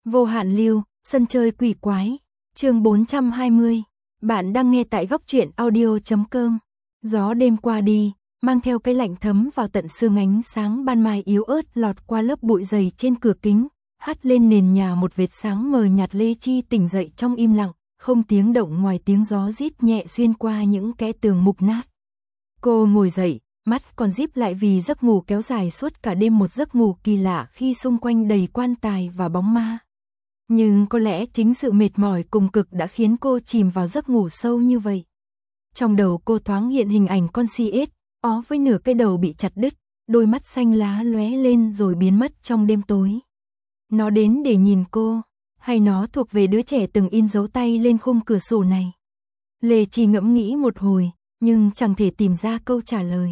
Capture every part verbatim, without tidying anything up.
Vô hạn lưu, sân chơi quỷ quái, chương bốn trăm hai mươi. Bạn đang nghe tại góc truyện audio chấm com. Gió đêm qua đi, mang theo cái lạnh thấm vào tận xương, ánh sáng ban mai yếu ớt lọt qua lớp bụi dày trên cửa kính, hắt lên nền nhà một vệt sáng mờ nhạt. Lê Chi tỉnh dậy trong im lặng, không tiếng động ngoài tiếng gió rít nhẹ xuyên qua những kẽ tường mục nát. Cô ngồi dậy, mắt còn díp lại vì giấc ngủ kéo dài suốt cả đêm, một giấc ngủ kỳ lạ khi xung quanh đầy quan tài và bóng ma. Nhưng có lẽ chính sự mệt mỏi cùng cực đã khiến cô chìm vào giấc ngủ sâu như vậy. Trong đầu cô thoáng hiện hình ảnh con si ếch, ó với nửa cái đầu bị chặt đứt, đôi mắt xanh lá lóe lên rồi biến mất trong đêm tối. Nó đến để nhìn cô, hay nó thuộc về đứa trẻ từng in dấu tay lên khung cửa sổ này? Lê Chi ngẫm nghĩ một hồi, nhưng chẳng thể tìm ra câu trả lời.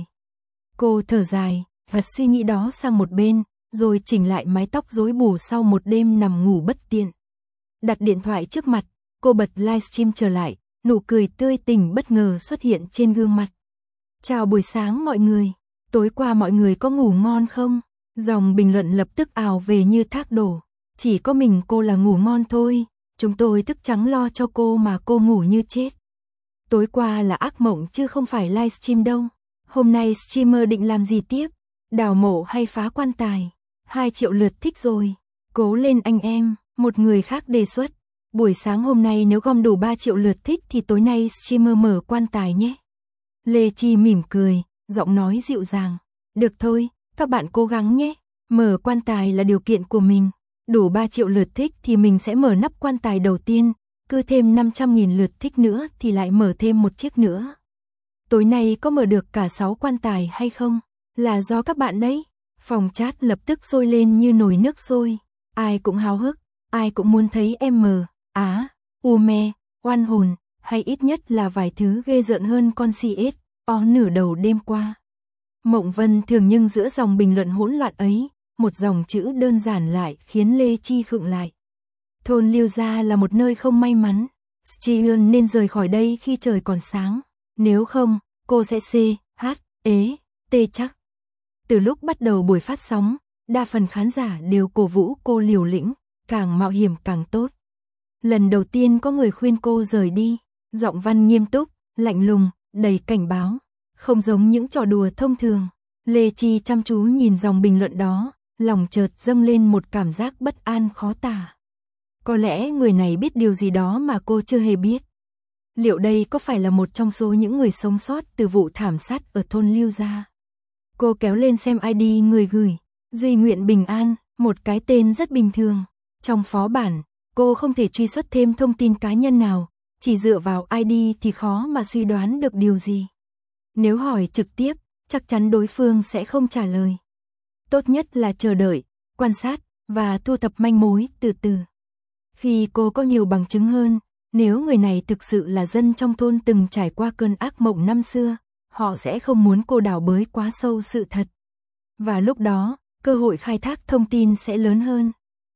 Cô thở dài, gạt suy nghĩ đó sang một bên, rồi chỉnh lại mái tóc rối bù sau một đêm nằm ngủ bất tiện. Đặt điện thoại trước mặt, cô bật livestream trở lại, nụ cười tươi tỉnh bất ngờ xuất hiện trên gương mặt. Chào buổi sáng mọi người, tối qua mọi người có ngủ ngon không? Dòng bình luận lập tức ào về như thác đổ. Chỉ có mình cô là ngủ ngon thôi, chúng tôi thức trắng lo cho cô mà cô ngủ như chết. Tối qua là ác mộng chứ không phải livestream đâu. Hôm nay streamer định làm gì tiếp? Đào mộ hay phá quan tài? Hai triệu lượt thích rồi. Cố lên anh em, một người khác đề xuất. Buổi sáng hôm nay nếu gom đủ ba triệu lượt thích thì tối nay streamer mở quan tài nhé. Lê Chi mỉm cười, giọng nói dịu dàng. Được thôi, các bạn cố gắng nhé. Mở quan tài là điều kiện của mình. Đủ ba triệu lượt thích thì mình sẽ mở nắp quan tài đầu tiên. Cứ thêm năm trăm nghìn lượt thích nữa thì lại mở thêm một chiếc nữa. Tối nay có mở được cả sáu quan tài hay không? Là do các bạn đấy. Phòng chat lập tức sôi lên như nồi nước sôi. Ai cũng háo hức, ai cũng muốn thấy em mờ, á, u me, oan hồn, hay ít nhất là vài thứ ghê rợn hơn con si ếch, ó nửa đầu đêm qua. Mộng Vân thường, nhưng giữa dòng bình luận hỗn loạn ấy, một dòng chữ đơn giản lại khiến Lê Chi khựng lại. Thôn Liêu Gia là một nơi không may mắn. Strion nên rời khỏi đây khi trời còn sáng. Nếu không, cô sẽ C, H, ế, T chắc. Từ lúc bắt đầu buổi phát sóng, đa phần khán giả đều cổ vũ cô liều lĩnh, càng mạo hiểm càng tốt. Lần đầu tiên có người khuyên cô rời đi, giọng văn nghiêm túc, lạnh lùng, đầy cảnh báo, không giống những trò đùa thông thường. Lê Chi chăm chú nhìn dòng bình luận đó, lòng chợt dâng lên một cảm giác bất an khó tả. Có lẽ người này biết điều gì đó mà cô chưa hề biết. Liệu đây có phải là một trong số những người sống sót từ vụ thảm sát ở thôn Liêu Gia? Cô kéo lên xem i đê người gửi, Duy Nguyện Bình An, một cái tên rất bình thường. Trong phó bản, cô không thể truy xuất thêm thông tin cá nhân nào, chỉ dựa vào i đê thì khó mà suy đoán được điều gì. Nếu hỏi trực tiếp, chắc chắn đối phương sẽ không trả lời. Tốt nhất là chờ đợi, quan sát và thu thập manh mối từ từ. Khi cô có nhiều bằng chứng hơn, nếu người này thực sự là dân trong thôn từng trải qua cơn ác mộng năm xưa, họ sẽ không muốn cô đào bới quá sâu sự thật. Và lúc đó, cơ hội khai thác thông tin sẽ lớn hơn.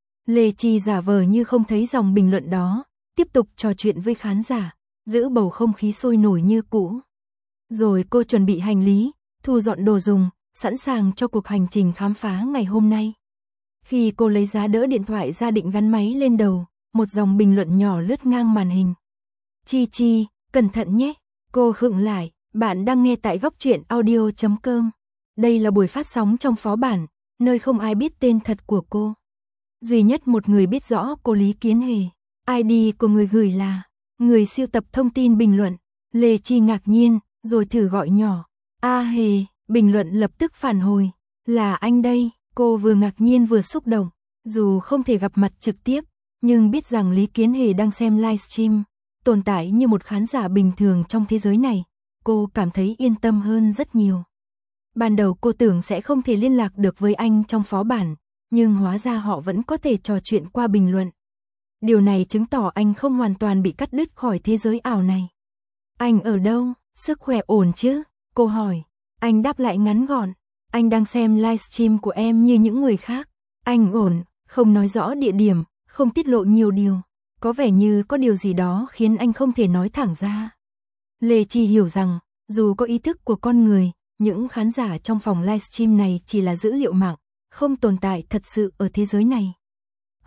Lê Chi giả vờ như không thấy dòng bình luận đó, tiếp tục trò chuyện với khán giả, giữ bầu không khí sôi nổi như cũ. Rồi cô chuẩn bị hành lý, thu dọn đồ dùng, sẵn sàng cho cuộc hành trình khám phá ngày hôm nay. Khi cô lấy giá đỡ điện thoại ra định gắn máy lên đầu, một dòng bình luận nhỏ lướt ngang màn hình. Chi Chi, cẩn thận nhé. Cô khựng lại, bạn đang nghe tại góc truyện audio chấm com. Đây là buổi phát sóng trong phó bản, nơi không ai biết tên thật của cô. Duy nhất một người biết rõ cô Lý Kiến Hề. i đê của người gửi là người siêu tập thông tin bình luận. Lê Chi ngạc nhiên, rồi thử gọi nhỏ. A Hề, bình luận lập tức phản hồi. Là anh đây. Cô vừa ngạc nhiên vừa xúc động. Dù không thể gặp mặt trực tiếp, nhưng biết rằng Lý Kiến Hề đang xem livestream, tồn tại như một khán giả bình thường trong thế giới này, cô cảm thấy yên tâm hơn rất nhiều. Ban đầu cô tưởng sẽ không thể liên lạc được với anh trong phó bản, nhưng hóa ra họ vẫn có thể trò chuyện qua bình luận. Điều này chứng tỏ anh không hoàn toàn bị cắt đứt khỏi thế giới ảo này. Anh ở đâu? Sức khỏe ổn chứ? Cô hỏi. Anh đáp lại ngắn gọn. Anh đang xem livestream của em như những người khác. Anh ổn, không nói rõ địa điểm, không tiết lộ nhiều điều. Có vẻ như có điều gì đó khiến anh không thể nói thẳng ra. Lê Chi hiểu rằng, dù có ý thức của con người, những khán giả trong phòng livestream này chỉ là dữ liệu mạng, không tồn tại thật sự ở thế giới này.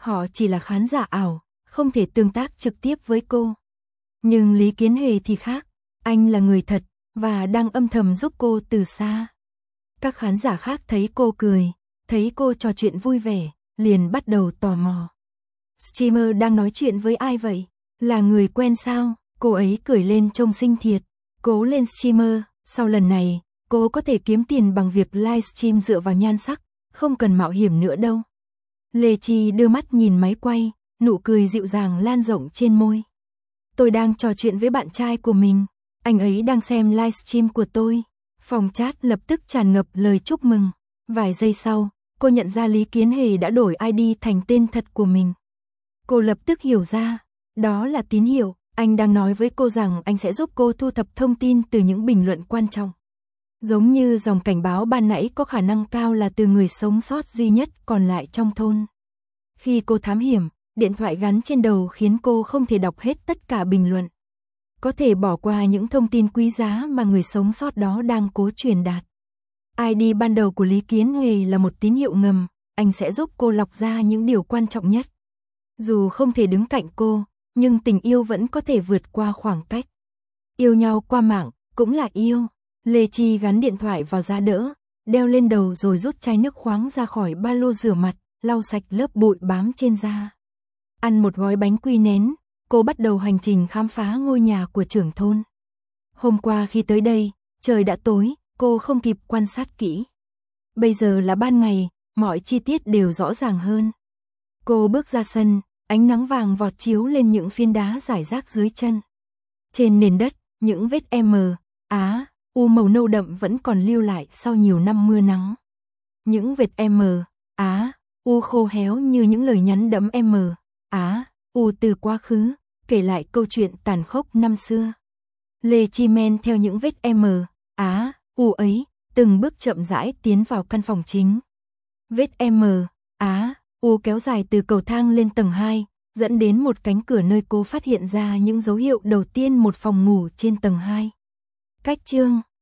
Họ chỉ là khán giả ảo, không thể tương tác trực tiếp với cô. Nhưng Lý Kiến Hề thì khác, anh là người thật, và đang âm thầm giúp cô từ xa. Các khán giả khác thấy cô cười, thấy cô trò chuyện vui vẻ, liền bắt đầu tò mò. Streamer đang nói chuyện với ai vậy? Là người quen sao? Cô ấy cười lên trông xinh thiệt. Cố lên streamer, sau lần này, cô có thể kiếm tiền bằng việc livestream dựa vào nhan sắc, không cần mạo hiểm nữa đâu. Lê Chi đưa mắt nhìn máy quay, nụ cười dịu dàng lan rộng trên môi. Tôi đang trò chuyện với bạn trai của mình, anh ấy đang xem livestream của tôi. Phòng chat lập tức tràn ngập lời chúc mừng. Vài giây sau, cô nhận ra Lý Kiến Hề đã đổi i đê thành tên thật của mình. Cô lập tức hiểu ra, đó là tín hiệu, anh đang nói với cô rằng anh sẽ giúp cô thu thập thông tin từ những bình luận quan trọng. Giống như dòng cảnh báo ban nãy có khả năng cao là từ người sống sót duy nhất còn lại trong thôn. Khi cô thám hiểm, điện thoại gắn trên đầu khiến cô không thể đọc hết tất cả bình luận. Có thể bỏ qua những thông tin quý giá mà người sống sót đó đang cố truyền đạt. i đê ban đầu của Lý Kiến Hề là một tín hiệu ngầm, anh sẽ giúp cô lọc ra những điều quan trọng nhất. Dù không thể đứng cạnh cô, nhưng tình yêu vẫn có thể vượt qua khoảng cách. Yêu nhau qua mạng, cũng là yêu. Lê Chi gắn điện thoại vào giá đỡ, đeo lên đầu rồi rút chai nước khoáng ra khỏi ba lô rửa mặt, lau sạch lớp bụi bám trên da. Ăn một gói bánh quy nén, cô bắt đầu hành trình khám phá ngôi nhà của trưởng thôn. Hôm qua khi tới đây, trời đã tối, cô không kịp quan sát kỹ. Bây giờ là ban ngày, mọi chi tiết đều rõ ràng hơn. Cô bước ra sân, ánh nắng vàng vọt chiếu lên những phiến đá rải rác dưới chân. Trên nền đất, những vết M, Á, U màu nâu đậm vẫn còn lưu lại sau nhiều năm mưa nắng. Những vệt M, Á, U khô héo như những lời nhắn đẫm M, Á, U từ quá khứ, kể lại câu chuyện tàn khốc năm xưa. Lê Chi men theo những vết M, Á, U ấy, từng bước chậm rãi tiến vào căn phòng chính. Vết M, Á, U kéo dài từ cầu thang lên tầng hai, dẫn đến một cánh cửa nơi cô phát hiện ra những dấu hiệu đầu tiên một phòng ngủ trên tầng hai. Cách chương